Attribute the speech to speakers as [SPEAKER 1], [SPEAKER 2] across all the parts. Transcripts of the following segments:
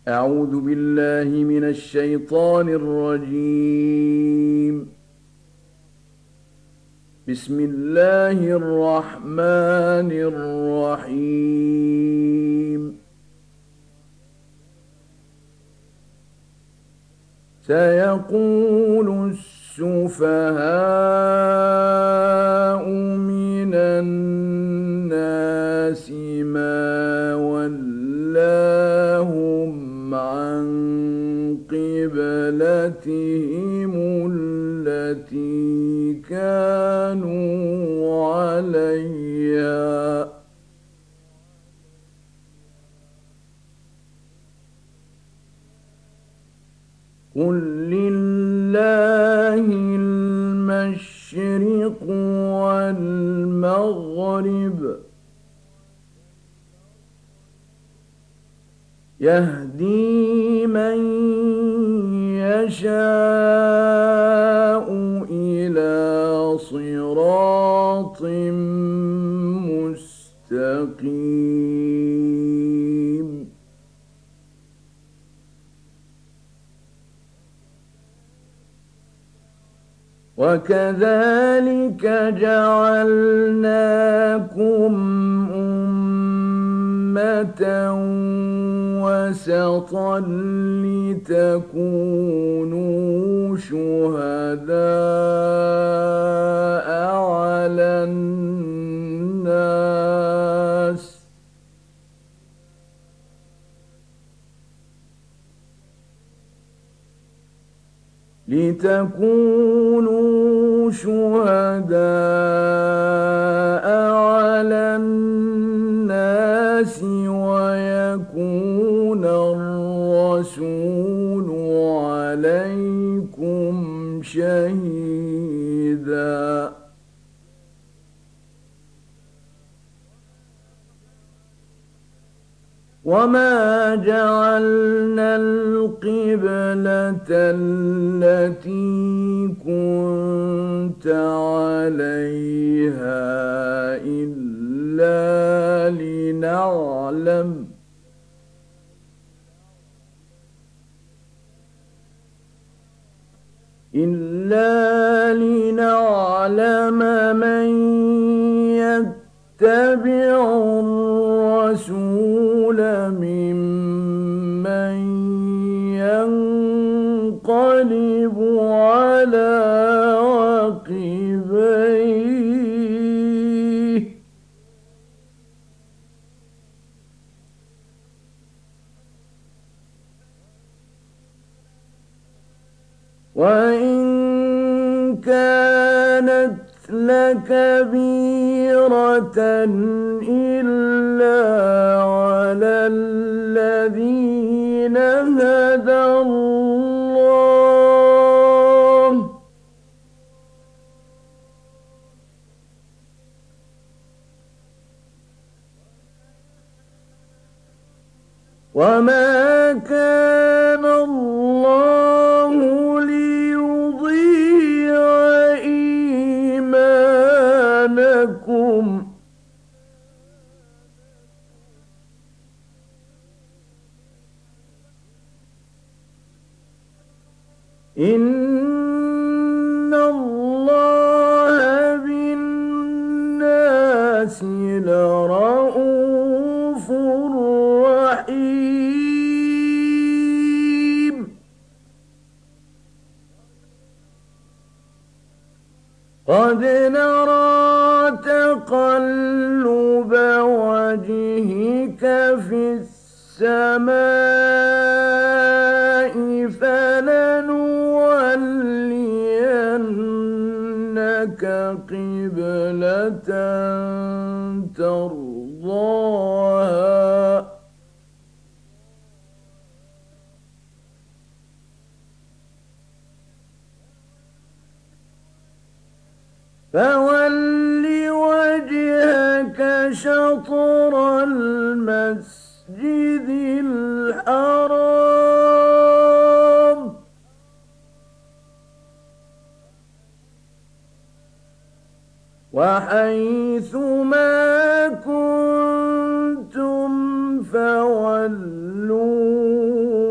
[SPEAKER 1] أعوذ بالله من الشيطان الرجيم. بسم الله الرحمن الرحيم. سيقول السفهاء من الناس ما ولاهم عن قبلتهم التي كانوا عليها. قل لله المشرق والمغرب يهدي من يشاء إلى صراط مستقيم. وكذلك جعلناكم أمة وسطا لتكونوا شهداء على الناس لتكونوا شهداء على الناس ويكون الرسول عليكم شهيدا. وما جعلنا القبلة التي كنت عليها إلا لنعلم من يتبع الرسول ممن ينقلب على عقبيه. وإن كانت لكبيرة إلا على الذين هدى الله وما كان الله ليضيع إيمانكم إن الله بالناس لرءوف رحيم. قد نرى تقلب وجهك في السماء فلنولينك قبلة ترضاها فول وجهك شطر المسجد الحرام وحيث ما كنتم فولوا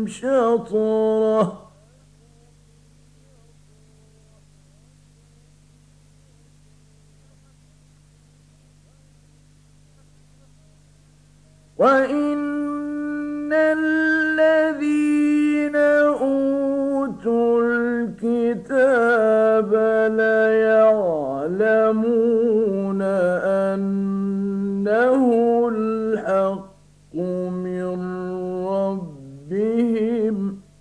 [SPEAKER 1] شطرة وإن الذين أوتوا الكتاب ليعلمون أنه الحق من ربهم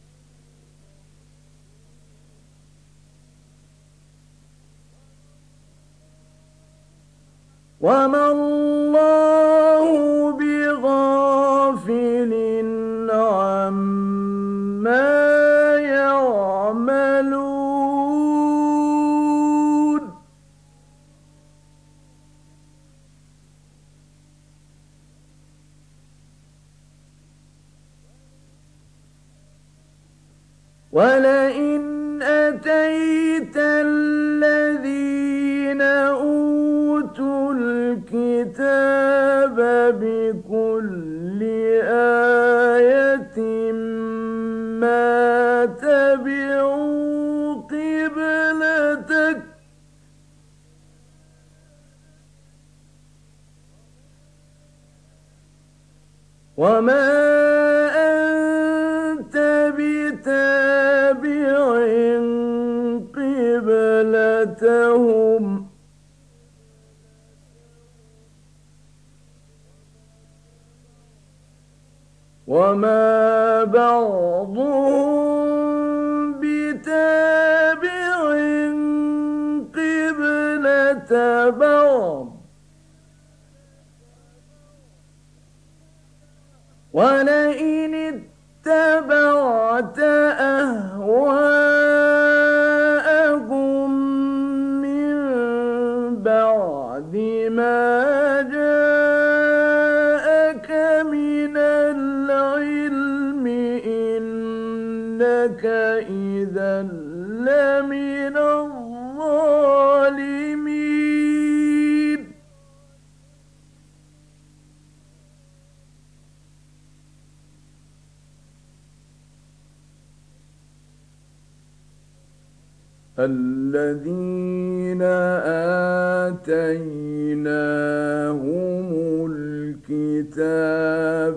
[SPEAKER 1] وما الله بغافل عما يعملون ولئن أتيت الذين أوتوا الكتاب بكل آية ما تبعوا قبلتك وما أنت بتابع قبلتهم وما بعضهم بتابع قبلة بعض ولئن اتبعت أهواءهم من بعد ما جاءك من العلم إنك إذا لمن الظالمين الذين آتيناهم الكتاب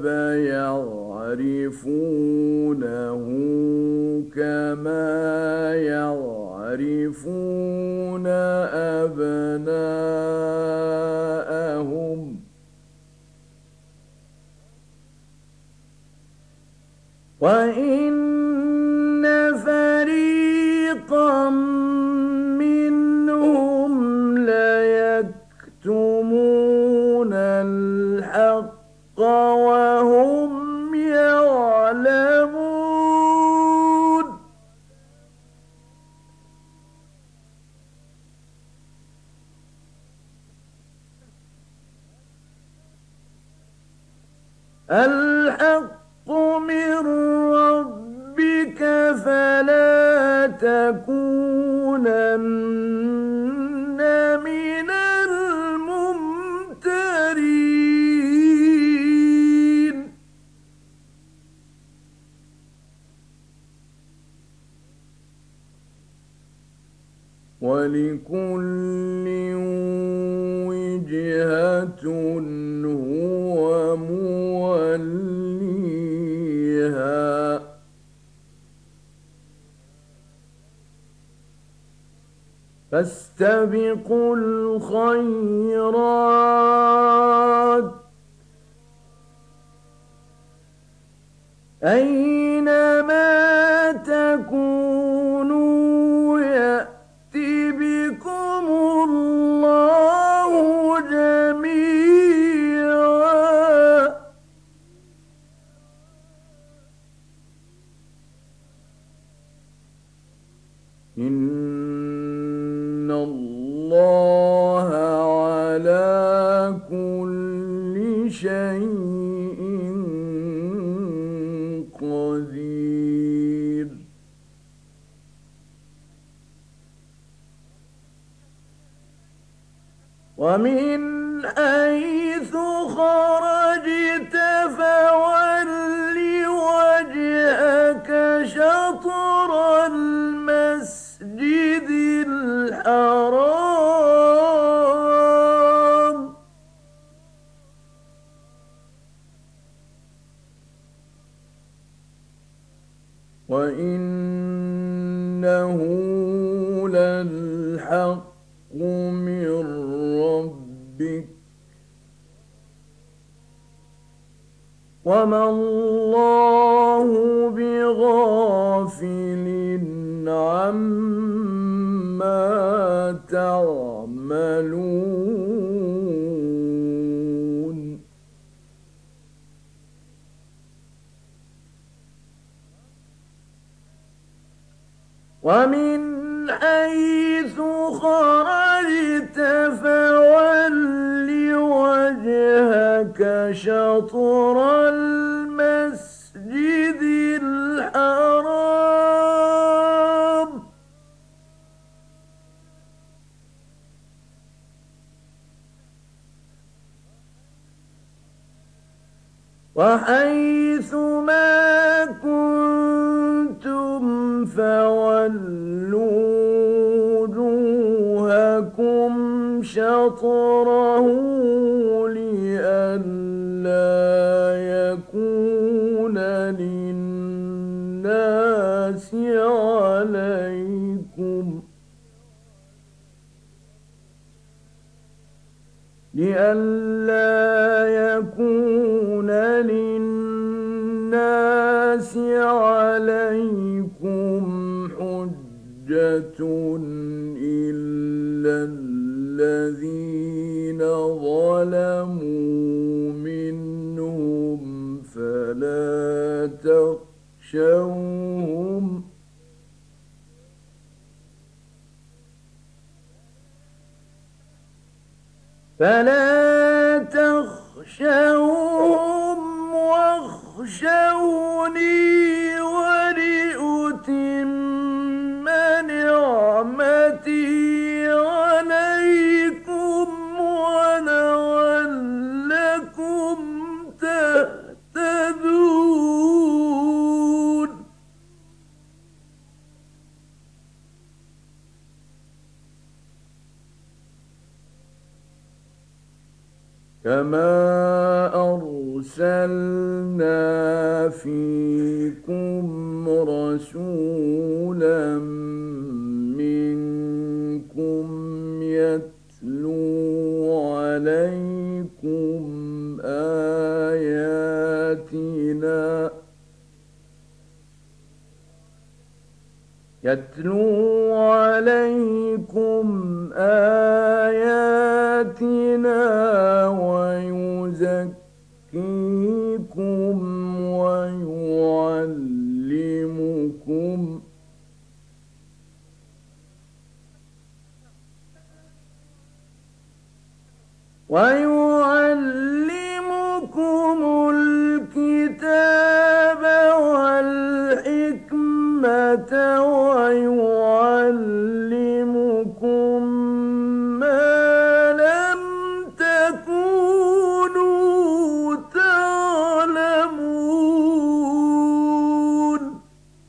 [SPEAKER 1] يعرفونه كما يعرفون أبناءهم وإن فريقا منهم ليكتمون الحق وهم يعلمون الحق من ربك فلا تكونن من الممترين ولكل وجهة هو موليها فاستبقوا الخيرات أينما تكونوا يأتي بكم الله جميعا إن الله على كل شيء قدير ومن حيث خرجت فول وجهك وإنه للحق من ربك وما الله بغافل عما تعملون ومن حيث خرجت فول وجهك شطر المسجد الحرام وحيث ما كنتم فولوا وجوهكم شطره لئلا يكون للناس عليكم حجة إلا الذين ظلموا منهم فلا تخشوهم واخشوني ولأتم نعمتي عليكم ولعلكم تهتدون كما أرسلنا فيكم رسولا منكم يتلو عليكم آياتنا ويزكيكم ويعلمكم الكتاب والحكمة ويعلمكم ما لم تكونوا تعلمون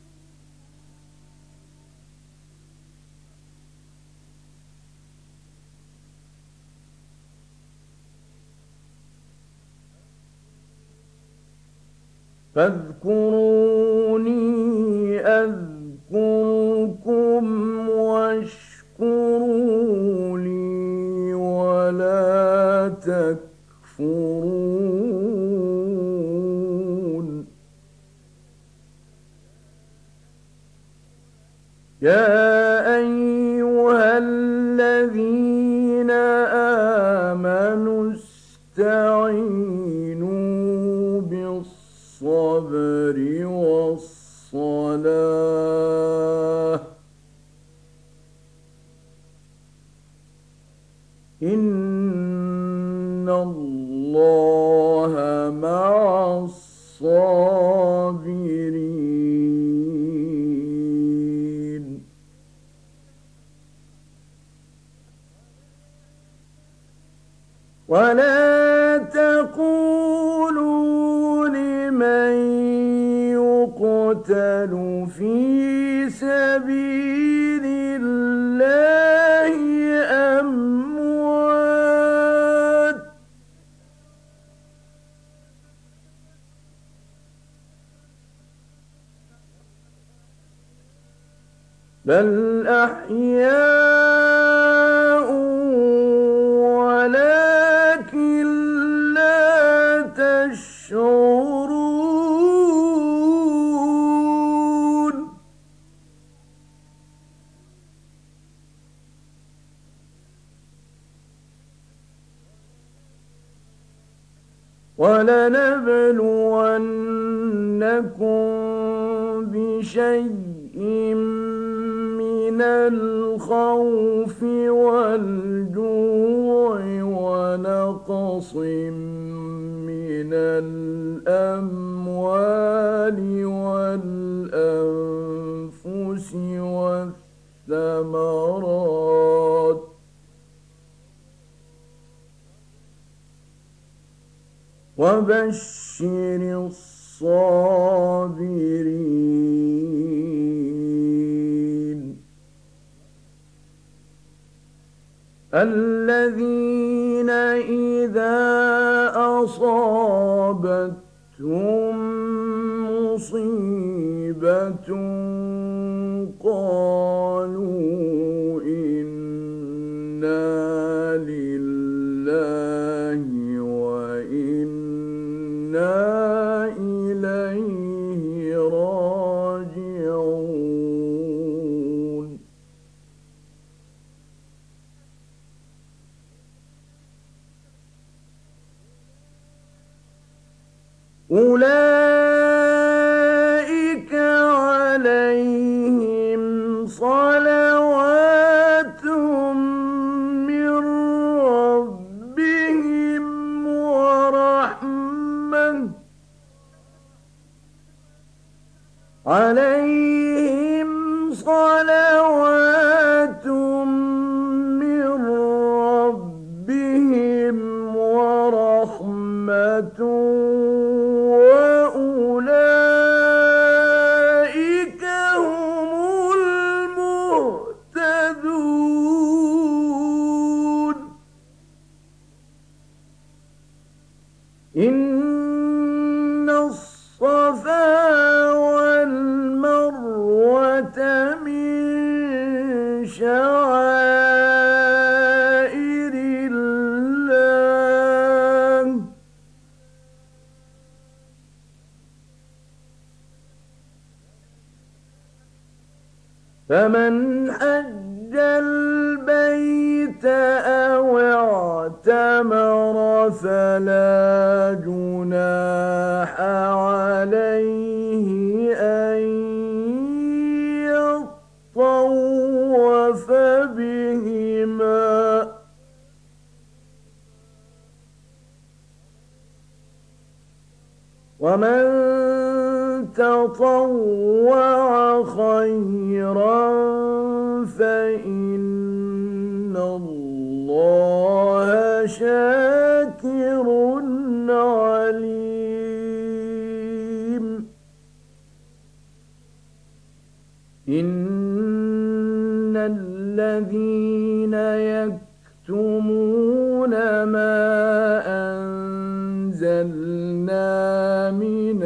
[SPEAKER 1] فاذكروني أذكركم واشكروا لي ولا تكفرون يا أيها الذين آمنوا استعينوا بالصبر والصلاة إن الله مع الصابرين ولا تقولوا لمن يقتل في سبيل الله أموات بل أحياء ولكن لا تشعرون ولنبلونكم بشيء من الخوف والجوع ونقص من الأموال والأنفس والثمرات وبشر الصابرين الذين إذا أصابتهم مصيبة قالوا إنا لله وإنا إليه راجعون أولئك عليهم صلوات من ربهم ورحمة عليهم صلوات من ربهم ورحمة وأولئك هم المهتدون إن الصفا والمروة من شعائر الله فمن حج البيت أو اعتمر فلا جناح عليه أن يطوف بهما ومن تطوع خيرا فإن الله شاكر عليم إن الذين يكتمون ما أنزلنا من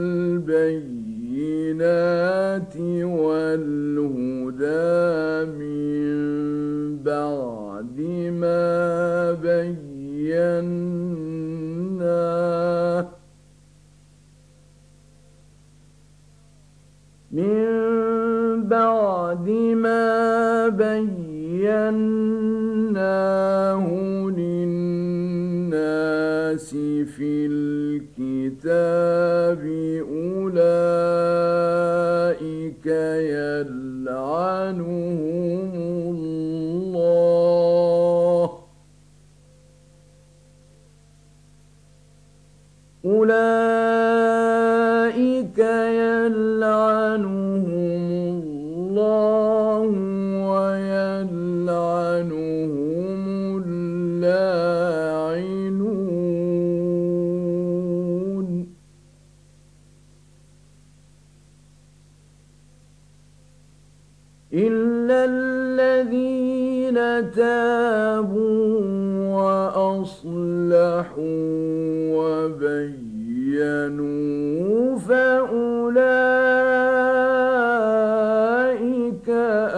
[SPEAKER 1] البينات والهدى من بعد ما بيناه للناس في الكتاب أولئك يلعنهم الله أولئك يلعنهم الله ويلعنهم اللاعنون إلا الذين تابوا وأصلحوا وبينوا فأولئك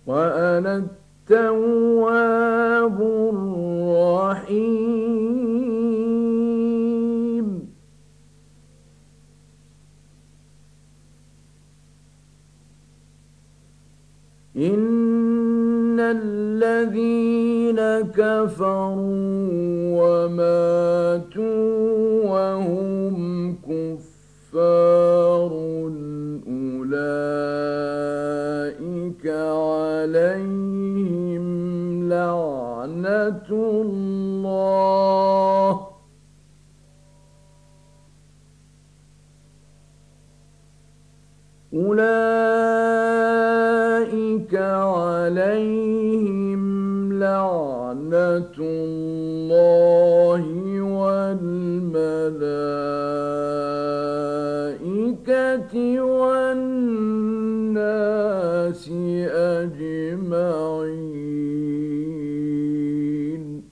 [SPEAKER 1] وأنا التواب الرحيم. إن الذين كفروا وماتوا وهم كفار أولئك عليهم لعنة الله أولئك عليهم لعنة الله والملائكة والناس أجمعين.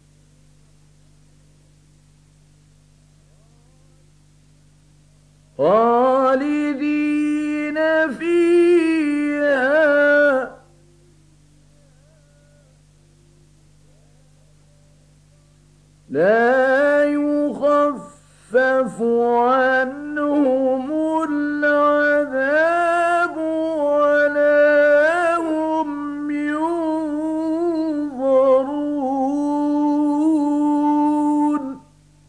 [SPEAKER 1] خالدين فيها لا يخفف عنهم العذاب ولا هم ينظرون.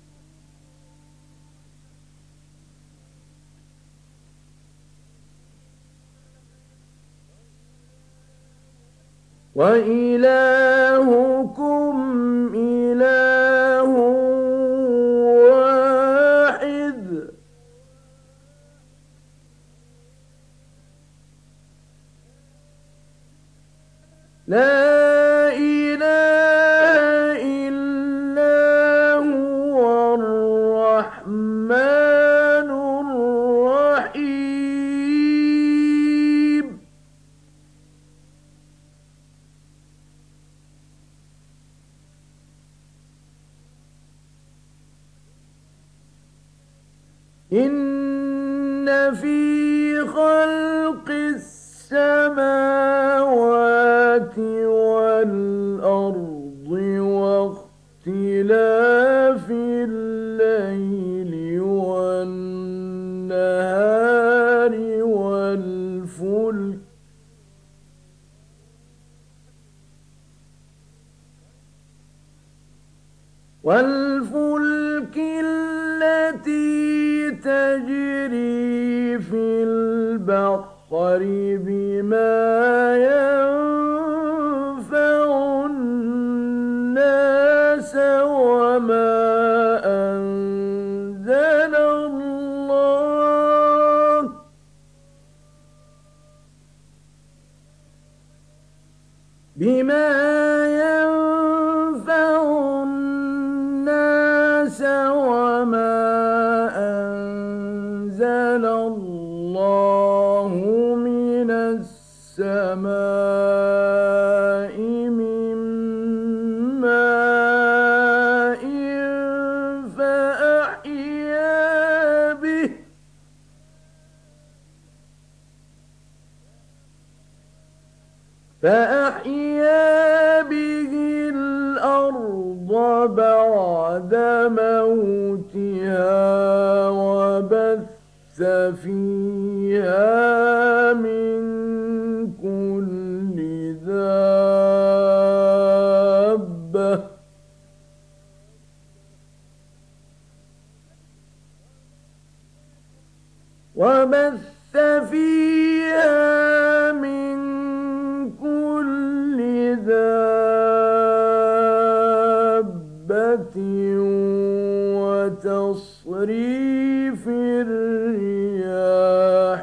[SPEAKER 1] وإلهكم إله واحد لا إله إلا هو الرحمن الرحيم. إن في خلق السماوات والأرض واختلاف الليل والنهار والفلك التي تجري في البحر بما ينفع الناس بما ينفع الناس وما أنزل الله من السماء من ماء فأحيا به الأرض بعد موتها وبث فيها من كل دابة وبث فيها من كل دابة وتصريف الرياح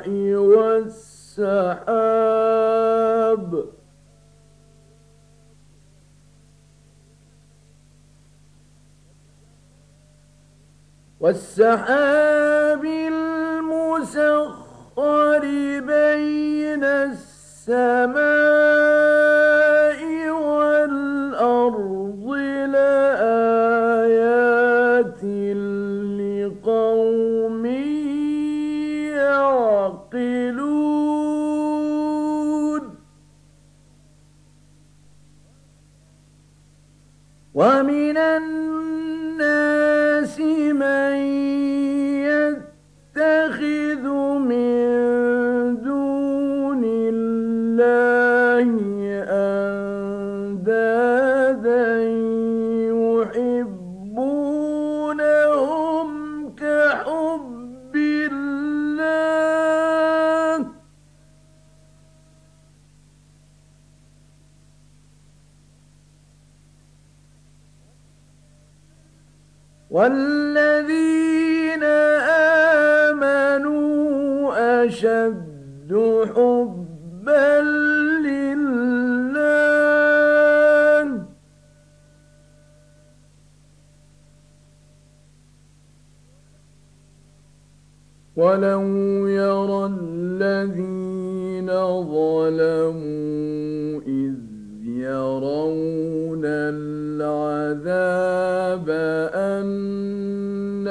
[SPEAKER 1] والسحاب المسخر بين السماء والأرض لآيات لقوم يعقلون ومن الناس من يتخذ من دون الله أندادا يحبونهم كحب الله والذين آمنوا أشد حبا لله ولو يرى الذين ظلموا إذ يرون العذاب أن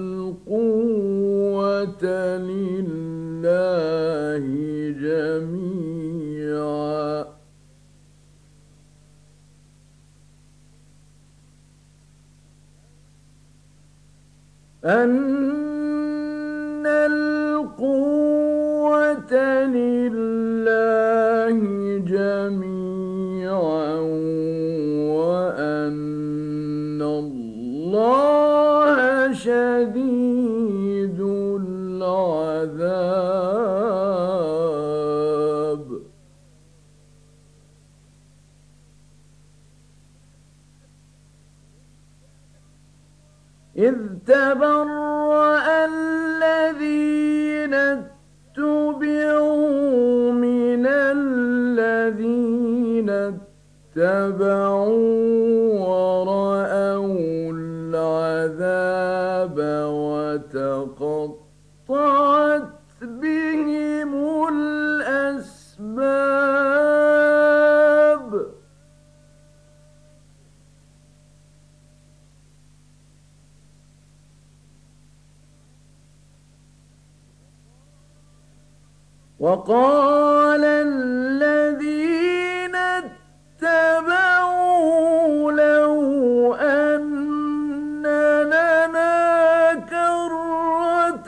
[SPEAKER 1] القوة لله جميعا أن القوة لله جميعا وأن الله شديد العذاب إذ تبرأ الذين اتبعوا من الذين اتبعوا ورأوا العذاب وتقطعت بهم الأسباب وقال الذين اتبعوا لو أن لنا كرة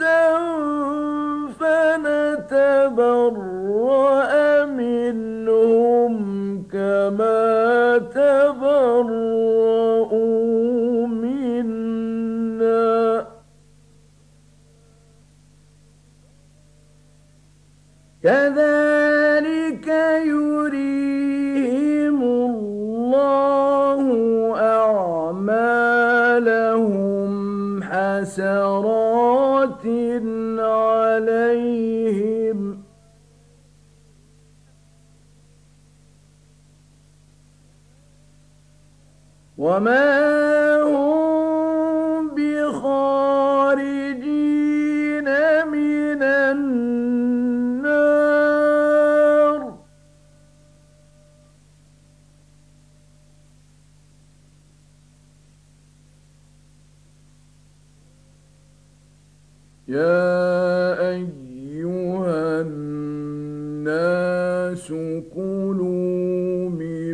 [SPEAKER 1] فنتبرأ منهم كما تبرؤوا منا كذلك يريهم الله أعمالهم حسرات عليهم وما هم بخارجين من النار يا أيها الناس كلوا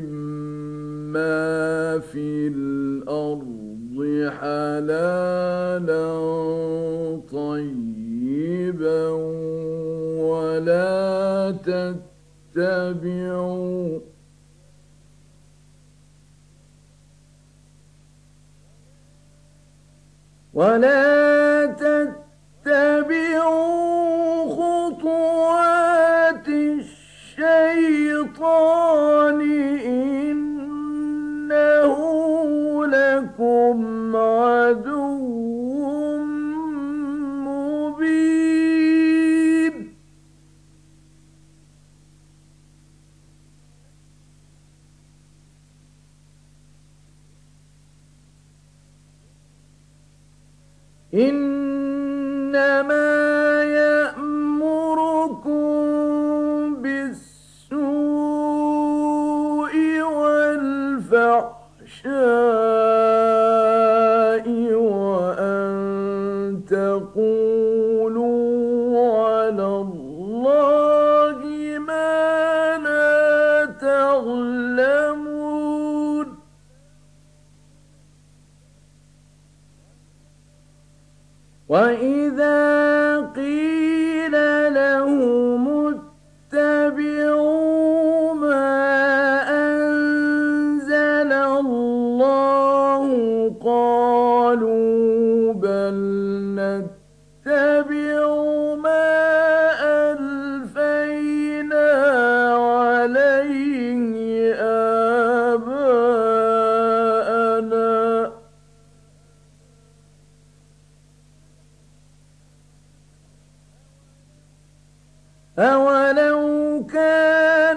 [SPEAKER 1] مما في الأرض حلالا طيبا ولا تتبعوا خطوات الشيطان إنه لكم عدو مبين إنما يأمركم بالسوء والفحشاء وأن تقولوا على الله ما لا تعلمون نتبعوا ما أنزل الله قالوا بل نتبع ما ألفينا عليه آباءنا أولو كان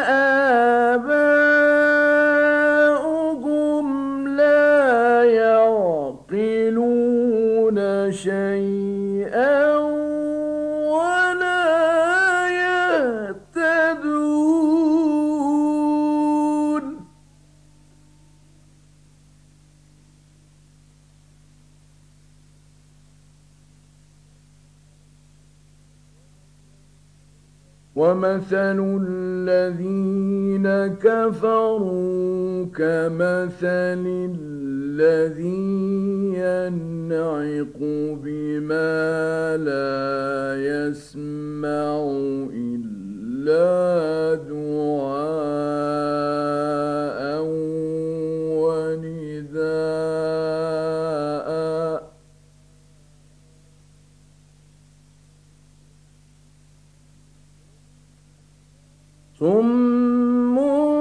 [SPEAKER 1] آباؤهم لا يعقلون شيئا ولا يهتدون ومثل الذين كفروا كمثل الذي ينعق بما لا يسمع إلا دعاء ونداء صم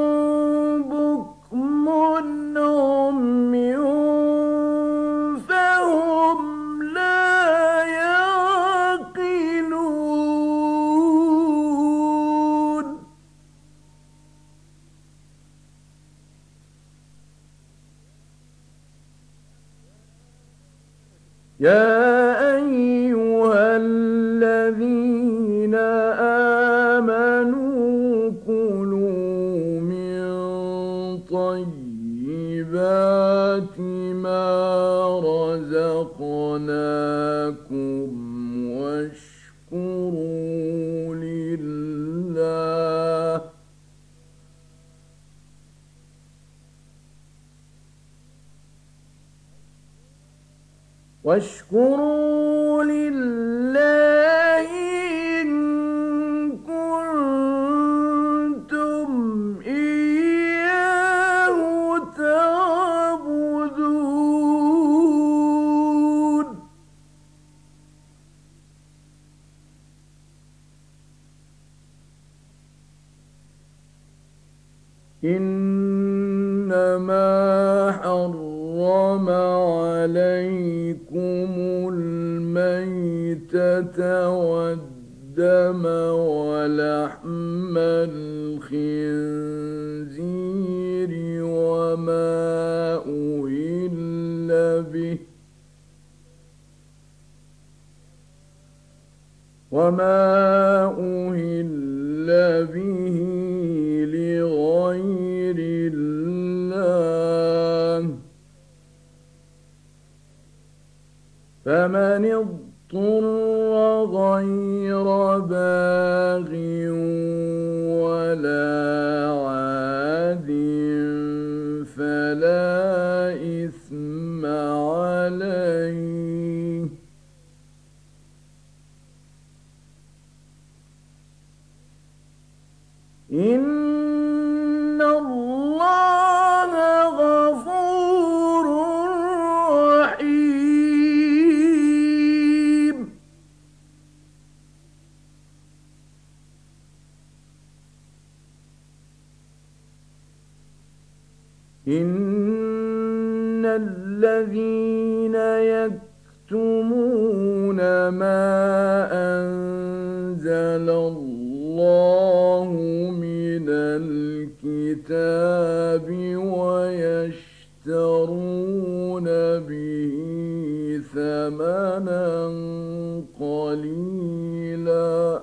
[SPEAKER 1] بكم عمي فهم لا يعقلون يا أيها الذين آمنوا كلوا من طيبات ما رزقناكم واشكروا لله إن كنتم إياه تعبدون إنما حرم عليكم الميتة والدم ولحم الخنزير وما أهل به لغير الله فمن اضطر غير باغ ولا عاد فلا إثم عليه إن الله غفور رحيم إن الذين يكتمون ما أنزل الله من الكتاب ويشترون به ثمنا قليلا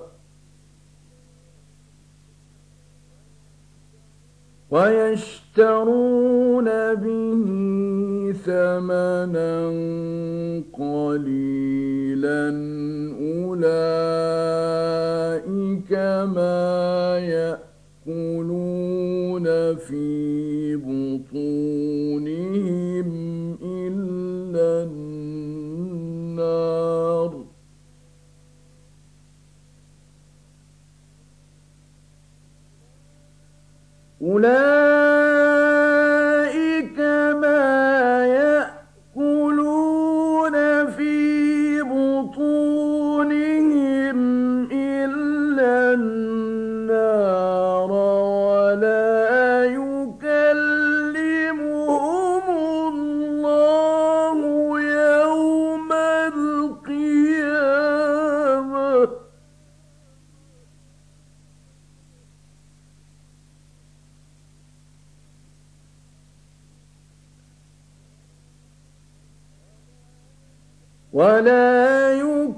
[SPEAKER 1] أولئك ما يأكلون في بطونهم إلا النار أولئك ما يأكلون في بطونهم إلا النار ولا يكلمهم الله يوم القيامة ولا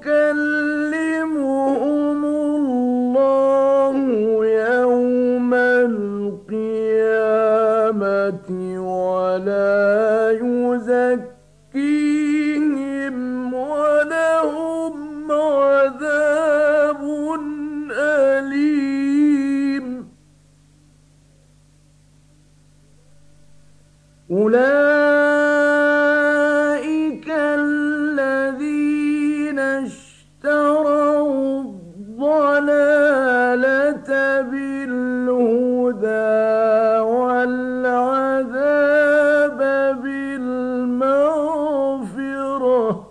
[SPEAKER 1] يكلمهم الله يوم القيامة ولا يزكيهم ولهم عذاب أليم أولئك الذين اشتروا الضلالة بالهدى والعذاب بالمغفرة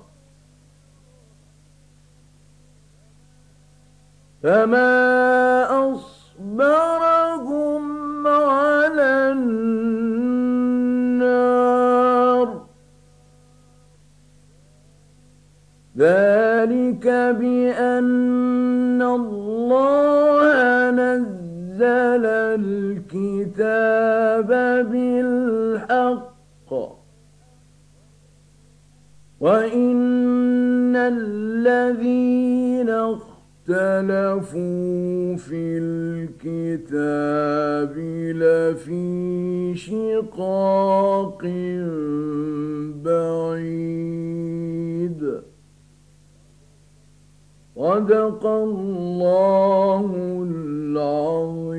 [SPEAKER 1] فما أصبرهم على النار ذلك بأن الله نزل الكتاب بالحق وإن الذين اختلفوا في الكتاب لفي شقاق بعيد صدق الله العظيم